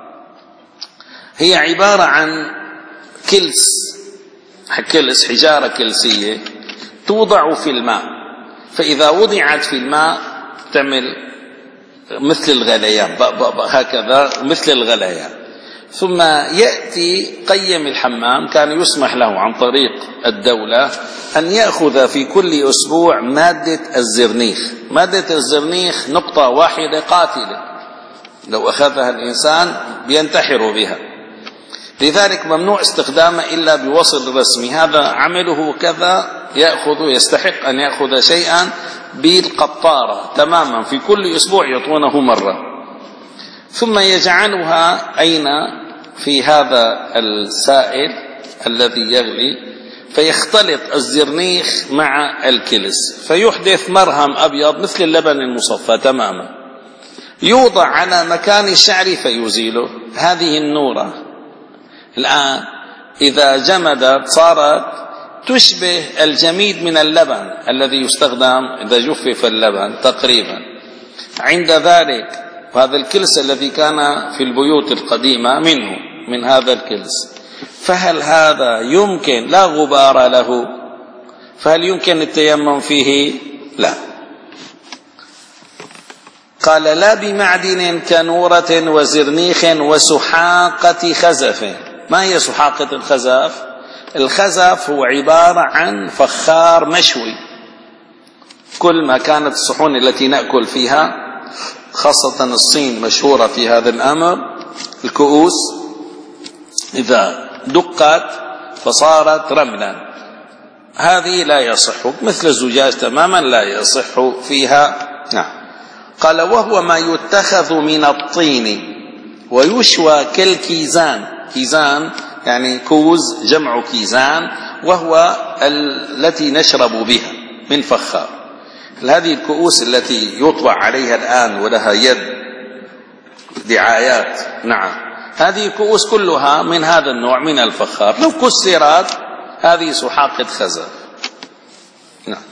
[SPEAKER 1] هي عبارة عن كلس كلس حجارة كلسية توضع في الماء، فإذا وضعت في الماء تعمل مثل الغليان هكذا مثل الغليان، ثم يأتي قيم الحمام كان يسمح له عن طريق الدولة أن يأخذ في كل أسبوع مادة الزرنيخ. مادة الزرنيخ نقطة واحدة قاتلة، لو أخذها الإنسان بينتحر بها، لذلك ممنوع استخدامه إلا بوصل رسمي. هذا عمله كذا، يأخذ يستحق أن يأخذ شيئا بالقطارة تماما في كل أسبوع يعطونه مرة، ثم يجعلها أين في هذا السائل الذي يغلي، فيختلط الزرنيخ مع الكلس فيحدث مرهم أبيض مثل اللبن المصفى تماما، يوضع على مكان الشعر فيزيله. هذه النورة الآن إذا جمدت صارت تشبه الجميد من اللبن الذي يستخدم إذا جفف اللبن تقريبا. عند ذلك هذا الكلس الذي كان في البيوت القديمة منه من هذا الكلس، فهل هذا يمكن لا غبار له؟ فهل يمكن التيمم فيه؟ لا. قال لا بمعدن كنورة وزرنيخ وسحاقة خزف. ما هي سحاقة الخزف؟ الخزف هو عبارة عن فخار مشوي. كل ما كانت الصحون التي نأكل فيها، خاصة الصين مشهورة في هذا الأمر، الكؤوس إذا دقت فصارت رملا، هذه لا يصح مثل الزجاج تماما لا يصح فيها. نعم. قال وهو ما يتخذ من الطين ويشوى كالكيزان. كيزان يعني كوز جمع كيزان، وهو التي نشرب بها من فخار. هذه الكؤوس التي يطبع عليها الآن ولها يد دعايات، نعم، هذه الكؤوس كلها من هذا النوع من الفخار، لو كسرت هذه سحاقة خزف. نعم.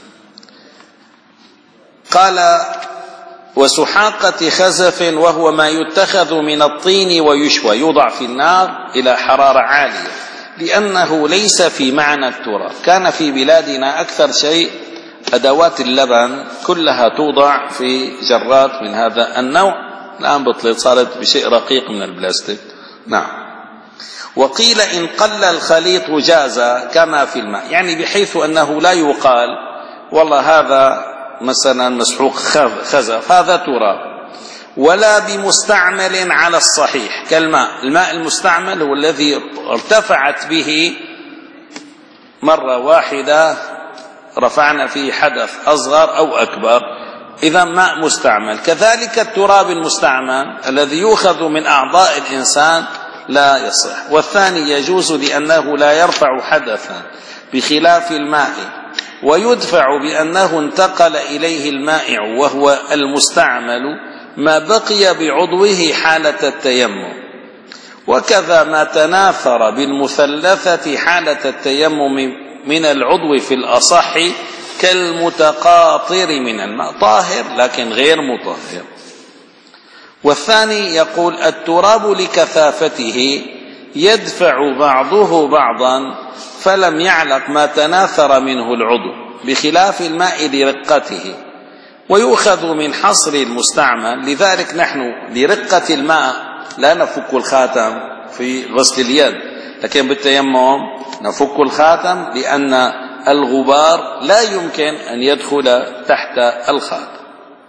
[SPEAKER 1] قال وسحاقة خزف وهو ما يتخذ من الطين ويشوى، يوضع في النار إلى حرارة عالية، لأنه ليس في معنى التراب. كان في بلادنا أكثر شيء أدوات اللبن كلها توضع في جرات من هذا النوع، الآن بطلت صارت بشيء رقيق من البلاستيك. نعم. وقيل إن قل الخليط جاز كما في الماء، يعني بحيث أنه لا يقال والله هذا مثلا مسحوق خزف هذا تراب، ولا بمستعمل على الصحيح كالماء. الماء المستعمل هو الذي ارتفعت به مرة واحدة رفعنا فيه حدث أصغر أو أكبر، إذا ماء مستعمل. كذلك التراب المستعمل الذي يؤخذ من أعضاء الإنسان لا يصح. والثاني يجوز لأنه لا يرفع حدثا بخلاف الماء، ويدفع بأنه انتقل إليه المائع وهو المستعمل ما بقي بعضوه حالة التيمم. وكذا ما تناثر بالمثلثة حالة التيمم من العضو في الأصح كالمتقاطر من الماء، طاهر لكن غير مطهر. والثاني يقول التراب لكثافته يدفع بعضه بعضا فلم يعلق ما تناثر منه العضو، بخلاف الماء لرقته، ويؤخذ من حصر المستعمل. لذلك نحن لرقة الماء لا نفك الخاتم في غسل اليد، لكن بالتيمم نفك الخاتم لأن الغبار لا يمكن أن يدخل تحت الخاتم،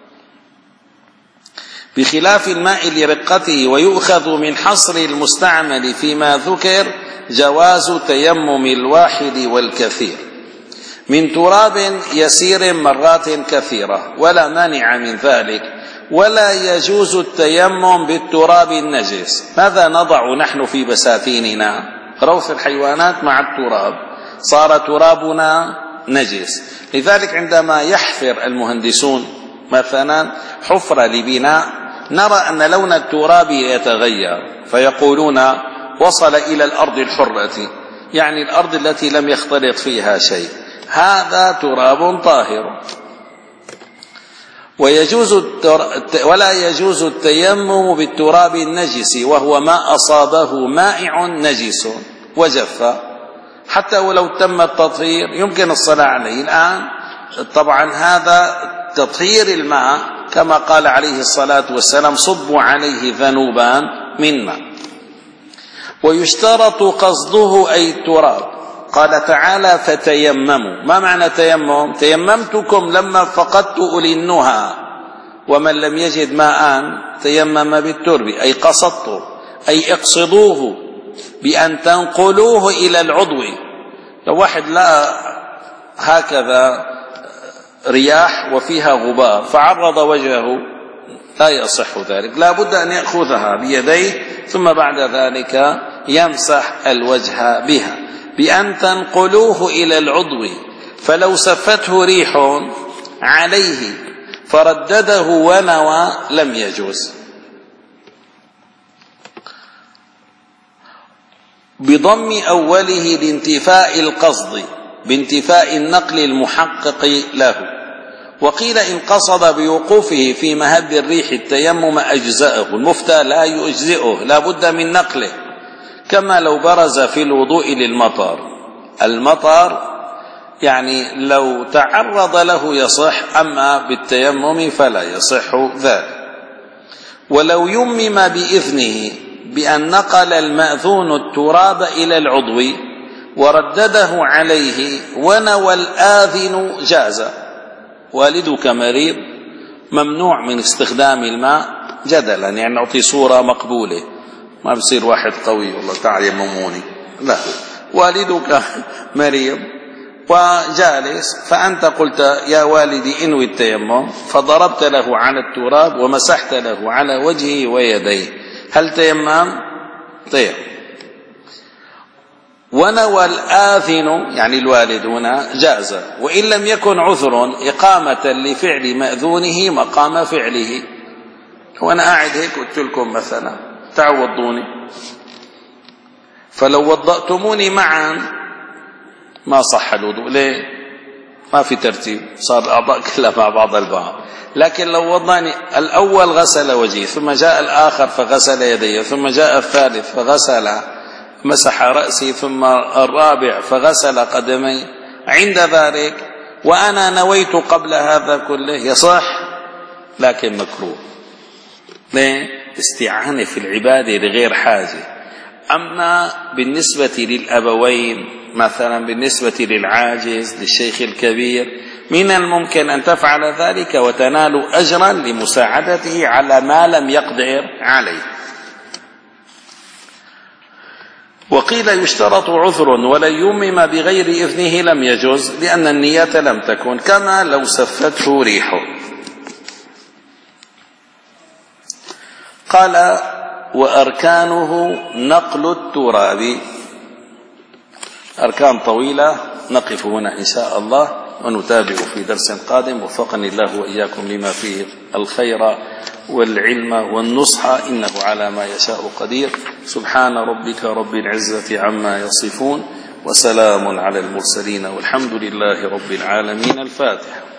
[SPEAKER 1] بخلاف الماء لرقته. ويؤخذ من حصر المستعمل فيما ذكر جواز تيمم الواحد والكثير من تراب يسير مرات كثيرة، ولا مانع من ذلك. ولا يجوز التيمم بالتراب النجس. ماذا نضع نحن في بساتيننا؟ روث الحيوانات مع التراب، صار ترابنا نجس. لذلك عندما يحفر المهندسون مثلا حفرة لبناء نرى أن لون التراب يتغير فيقولون وصل إلى الأرض الحرة، يعني الأرض التي لم يختلط فيها شيء، هذا تراب طاهر. ويجوز ولا يجوز التيمم بالتراب النجس وهو ما أصابه مائع نجس وجف، حتى ولو تم التطهير يمكن الصلاة عليه. الآن طبعا هذا تطهير الماء كما قال عليه الصلاة والسلام صبوا عليه ذنوبان من ماء. ويشترط قصده أي التراب، قال تعالى فتيمموا. ما معنى تيمم؟ تيممتكم لما فقدت أولي النهى، ومن لم يجد ماء تيمم بالترب، أي قصدته، أي اقصدوه بأن تنقلوه إلى العضو. لو واحد لقى هكذا رياح وفيها غبار فعرض وجهه لا يصح ذلك، لا بد أن يأخذها بيديه ثم بعد ذلك يمسح الوجه بها بأن تنقلوه إلى العضو. فلو سفته ريح عليه فردده ونوى لم يجوز. بضم أوله لانتفاء القصد بانتفاء النقل المحقق له. وقيل إن قصد بوقوفه في مهب الريح التيمم أجزأه، المفتى لا يجزئه، لا بد من نقله، كما لو برز في الوضوء للمطر. المطر يعني لو تعرض له يصح، أما بالتيمم فلا يصح ذلك. ولو يمم بإذنه بأن نقل المأذون التراب إلى العضو وردده عليه ونوى الآذن جاز. والدك مريض ممنوع من استخدام الماء جدلا، يعني نعطي صورة مقبولة، ما بصير واحد قوي والله تعال يمموني، لا، والدك مريض وجالس فأنت قلت يا والدي انوي التيمم، فضربت له على التراب ومسحت له على وجهه ويديه، هل تيمم؟ طيب. ونوى الآذن يعني الوالد هنا جاز، وإن لم يكن عذر إقامة لفعل مأذونه مقام فعله. وأنا قاعد هيك قلت لكم مثلا تعوضوني، فلو وضأتموني معا ما صح الوضوء. ليه؟ ما في ترتيب، صار الأعضاء كلها مع بعض البعض. لكن لو وضعني الأول غسل وجهه، ثم جاء الآخر فغسل يديه، ثم جاء الثالث فغسل مسح رأسي، ثم الرابع فغسل قدمي، عند ذلك وأنا نويت قبل هذا كله يصح، لكن مكروه. ليه؟ استعانة في العبادة لغير حاجة. أما بالنسبة للأبوين مثلا، بالنسبة للعاجز للشيخ الكبير، من الممكن أن تفعل ذلك وتنال أجرا لمساعدته على ما لم يقدر عليه. وقيل يشترط عذر ولا يمم بغير إذنه لم يجوز، لأن النية لم تكن، كما لو سفته ريح. قال وأركانه نقل التراب. أركان طويلة، نقف هنا إن شاء الله ونتابع في درس قادم. وفقني الله وإياكم لما فيه الخير والعلم والنصح، إنه على ما يشاء قدير. سبحان ربك رب العزة عما يصفون، وسلام على المرسلين، والحمد لله رب العالمين. الفاتحة.